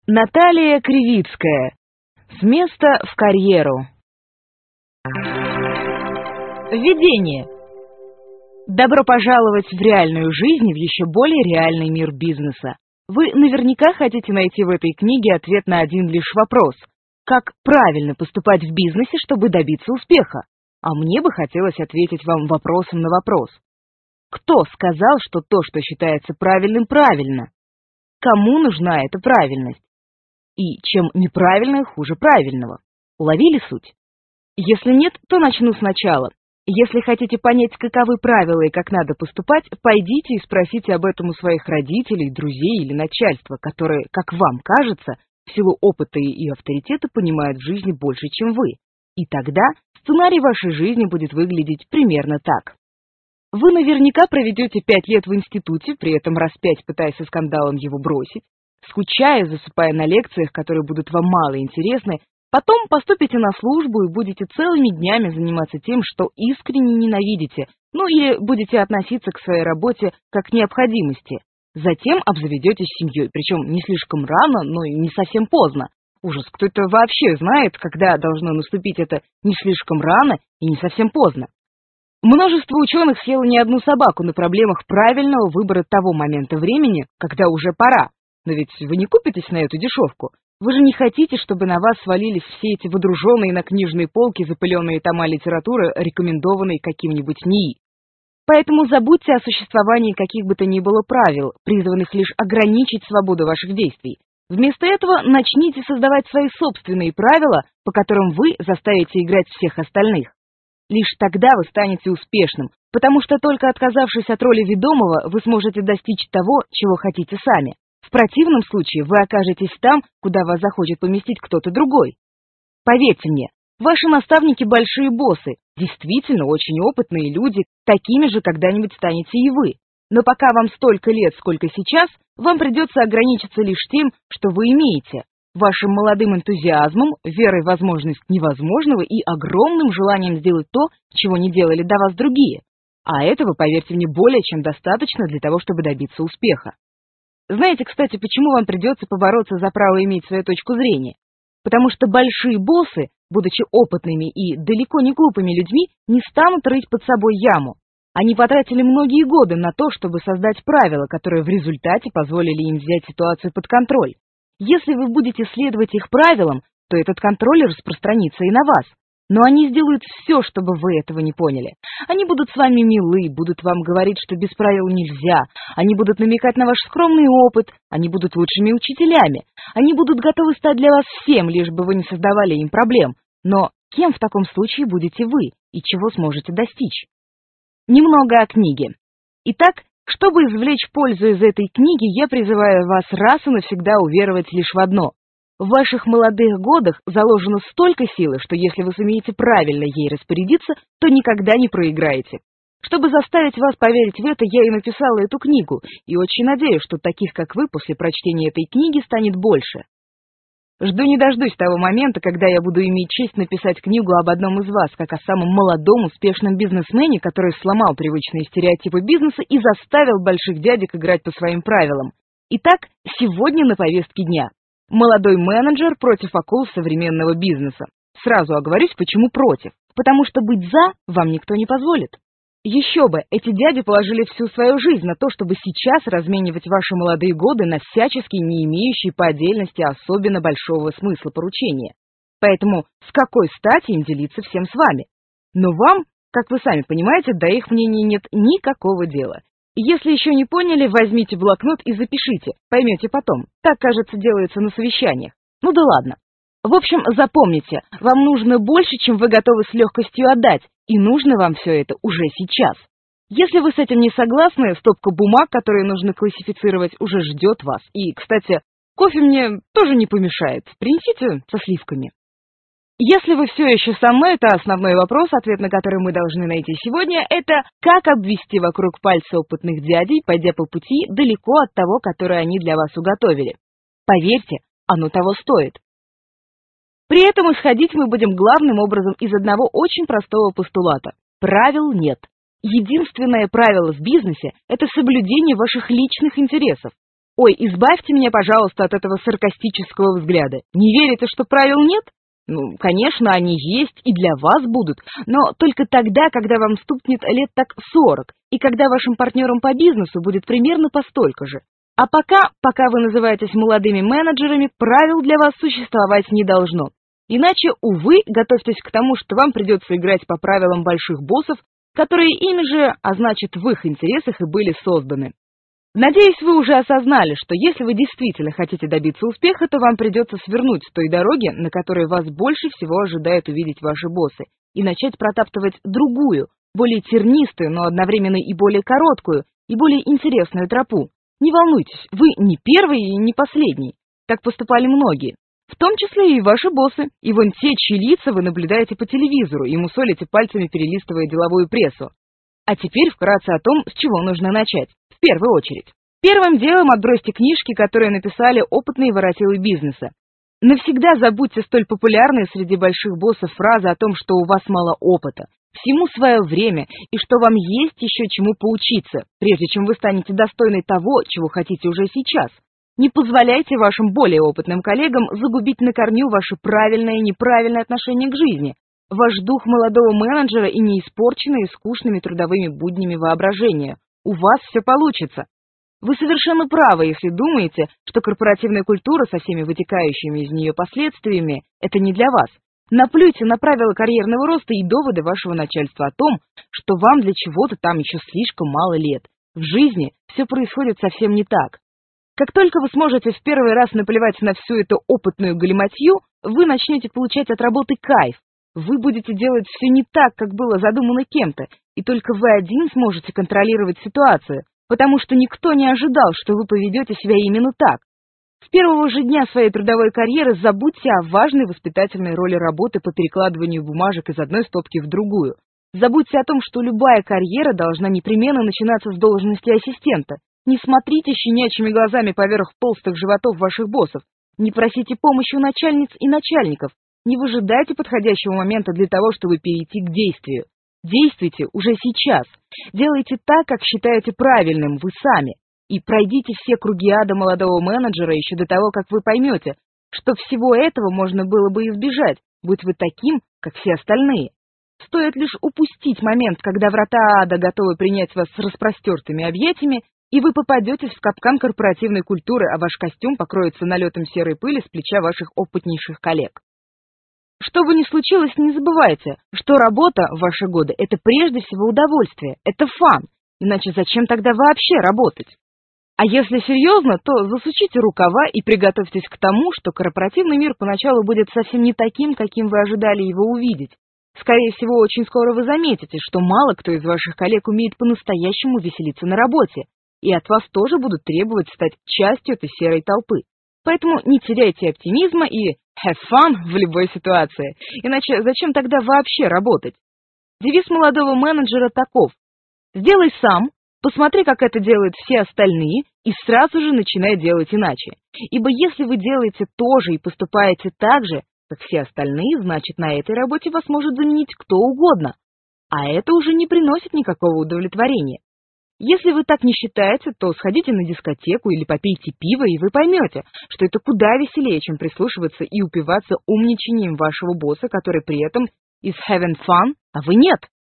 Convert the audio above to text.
Наталья Кривицкая. С места в карьеру. Введение. Добро пожаловать в реальную жизнь, в еще более реальный мир бизнеса. Вы наверняка хотите найти в этой книге ответ на один лишь вопрос. Как правильно поступать в бизнесе, чтобы добиться успеха? А мне бы хотелось ответить вам вопросом на вопрос. Кто сказал, что то, что считается правильным, правильно? Кому нужна эта правильность? И чем неправильное хуже правильного? Уловили суть? Если нет, то начну сначала. Если хотите понять, каковы правила и как надо поступать, пойдите и спросите об этом у своих родителей, друзей или начальства, которые, как вам кажется, в силу опыта и авторитета понимают в жизни больше, чем вы. И тогда сценарий вашей жизни будет выглядеть примерно так. Вы наверняка проведете 5 лет в институте, при этом раз 5 пытаясь со скандалом его бросить, скучая, засыпая на лекциях, которые будут вам мало интересны, потом поступите на службу и будете целыми днями заниматься тем, что искренне ненавидите, ну или будете относиться к своей работе как к необходимости. Затем обзаведетесь семьей, причем не слишком рано, но и не совсем поздно. Ужас, кто-то вообще знает, когда должно наступить это не слишком рано и не совсем поздно. Множество ученых съело не одну собаку на проблемах правильного выбора того момента времени, когда уже пора. Но ведь вы не купитесь на эту дешевку. Вы же не хотите, чтобы на вас свалились все эти водруженные на книжные полки запыленные тома литературы, рекомендованные каким-нибудь НИИ. Поэтому забудьте о существовании каких бы то ни было правил, призванных лишь ограничить свободу ваших действий. Вместо этого начните создавать свои собственные правила, по которым вы заставите играть всех остальных. Лишь тогда вы станете успешным, потому что только отказавшись от роли ведомого, вы сможете достичь того, чего хотите сами. В противном случае вы окажетесь там, куда вас захочет поместить кто-то другой. Поверьте мне, ваши наставники большие боссы, действительно очень опытные люди, такими же когда-нибудь станете и вы. Но пока вам столько лет, сколько сейчас, вам придется ограничиться лишь тем, что вы имеете, вашим молодым энтузиазмом, верой в возможность невозможного и огромным желанием сделать то, чего не делали до вас другие. А этого, поверьте мне, более чем достаточно для того, чтобы добиться успеха. Знаете, кстати, почему вам придется побороться за право иметь свою точку зрения? Потому что большие боссы, будучи опытными и далеко не глупыми людьми, не станут рыть под собой яму. Они потратили многие годы на то, чтобы создать правила, которые в результате позволили им взять ситуацию под контроль. Если вы будете следовать их правилам, то этот контроль распространится и на вас. Но они сделают все, чтобы вы этого не поняли. Они будут с вами милы, будут вам говорить, что без правил нельзя. Они будут намекать на ваш скромный опыт, они будут лучшими учителями. Они будут готовы стать для вас всем, лишь бы вы не создавали им проблем. Но кем в таком случае будете вы и чего сможете достичь? Немного о книге. Итак, чтобы извлечь пользу из этой книги, я призываю вас раз и навсегда уверовать лишь в одно. В ваших молодых годах заложено столько силы, что если вы сумеете правильно ей распорядиться, то никогда не проиграете. Чтобы заставить вас поверить в это, я и написала эту книгу, и очень надеюсь, что таких, как вы, после прочтения этой книги станет больше. Жду не дождусь того момента, когда я буду иметь честь написать книгу об одном из вас, как о самом молодом, успешном бизнесмене, который сломал привычные стереотипы бизнеса и заставил больших дядек играть по своим правилам. Итак, сегодня на повестке дня. Молодой менеджер против акул современного бизнеса. Сразу оговорюсь, почему против. Потому что быть «за» вам никто не позволит. Еще бы, эти дяди положили всю свою жизнь на то, чтобы сейчас разменивать ваши молодые годы на всячески не имеющие по отдельности особенно большого смысла поручения. Поэтому с какой стати им делиться всем с вами? Но вам, как вы сами понимаете, до их мнения нет никакого дела. Если еще не поняли, возьмите блокнот и запишите, поймете потом. Так, кажется, делается на совещаниях. Ну да ладно. В общем, запомните, вам нужно больше, чем вы готовы с легкостью отдать, и нужно вам все это уже сейчас. Если вы с этим не согласны, стопка бумаг, которые нужно классифицировать, уже ждет вас. И, кстати, кофе мне тоже не помешает. Принесите со сливками. Если вы все еще со мной, то основной вопрос, ответ на который мы должны найти сегодня, это как обвести вокруг пальца опытных дядей, пойдя по пути далеко от того, который они для вас уготовили. Поверьте, оно того стоит. При этом исходить мы будем главным образом из одного очень простого постулата. Правил нет. Единственное правило в бизнесе – это соблюдение ваших личных интересов. Ой, избавьте меня, пожалуйста, от этого саркастического взгляда. Не верите, что правил нет? Ну, конечно, они есть и для вас будут, но только тогда, когда вам стукнет лет так 40, и когда вашим партнерам по бизнесу будет примерно по столько же. А пока вы называетесь молодыми менеджерами, правил для вас существовать не должно. Иначе, увы, готовьтесь к тому, что вам придется играть по правилам больших боссов, которые ими же, а значит в их интересах и были созданы. Надеюсь, вы уже осознали, что если вы действительно хотите добиться успеха, то вам придется свернуть с той дороги, на которой вас больше всего ожидают увидеть ваши боссы, и начать протаптывать другую, более тернистую, но одновременно и более короткую, и более интересную тропу. Не волнуйтесь, вы не первый и не последний. Так поступали многие. В том числе и ваши боссы, и вон те, чьи лица вы наблюдаете по телевизору и мусолите пальцами, перелистывая деловую прессу. А теперь вкратце о том, с чего нужно начать. В первую очередь. Первым делом отбросьте книжки, которые написали опытные воротилы бизнеса. Навсегда забудьте столь популярные среди больших боссов фразы о том, что у вас мало опыта, всему свое время и что вам есть еще чему поучиться, прежде чем вы станете достойны того, чего хотите уже сейчас. Не позволяйте вашим более опытным коллегам загубить на корню ваше правильное и неправильное отношение к жизни, ваш дух молодого менеджера и не испорченные скучными трудовыми буднями воображения. У вас все получится. Вы совершенно правы, если думаете, что корпоративная культура со всеми вытекающими из нее последствиями – это не для вас. Наплюйте на правила карьерного роста и доводы вашего начальства о том, что вам для чего-то там еще слишком мало лет. В жизни все происходит совсем не так. Как только вы сможете в первый раз наплевать на всю эту опытную галиматью, вы начнете получать от работы кайф. Вы будете делать все не так, как было задумано кем-то, и только вы один сможете контролировать ситуацию, потому что никто не ожидал, что вы поведете себя именно так. С первого же дня своей трудовой карьеры забудьте о важной воспитательной роли работы по перекладыванию бумажек из одной стопки в другую. Забудьте о том, что любая карьера должна непременно начинаться с должности ассистента. Не смотрите щенячьими глазами поверх толстых животов ваших боссов. Не просите помощи у начальниц и начальников. Не выжидайте подходящего момента для того, чтобы перейти к действию. Действуйте уже сейчас. Делайте так, как считаете правильным вы сами. И пройдите все круги ада молодого менеджера еще до того, как вы поймете, что всего этого можно было бы избежать, будь вы таким, как все остальные. Стоит лишь упустить момент, когда врата ада готовы принять вас с распростертыми объятиями, и вы попадетесь в капкан корпоративной культуры, а ваш костюм покроется налетом серой пыли с плеча ваших опытнейших коллег. Что бы ни случилось, не забывайте, что работа в ваши годы – это прежде всего удовольствие, это фан, иначе зачем тогда вообще работать? А если серьезно, то засучите рукава и приготовьтесь к тому, что корпоративный мир поначалу будет совсем не таким, каким вы ожидали его увидеть. Скорее всего, очень скоро вы заметите, что мало кто из ваших коллег умеет по-настоящему веселиться на работе, и от вас тоже будут требовать стать частью этой серой толпы. Поэтому не теряйте оптимизма и have fun в любой ситуации, иначе зачем тогда вообще работать? Девиз молодого менеджера таков: сделай сам, посмотри, как это делают все остальные, и сразу же начинай делать иначе. Ибо если вы делаете то же и поступаете так же, как все остальные, значит, на этой работе вас может заменить кто угодно, а это уже не приносит никакого удовлетворения. Если вы так не считаете, то сходите на дискотеку или попейте пиво, и вы поймете, что это куда веселее, чем прислушиваться и упиваться умничанием вашего босса, который при этом is having fun, а вы нет.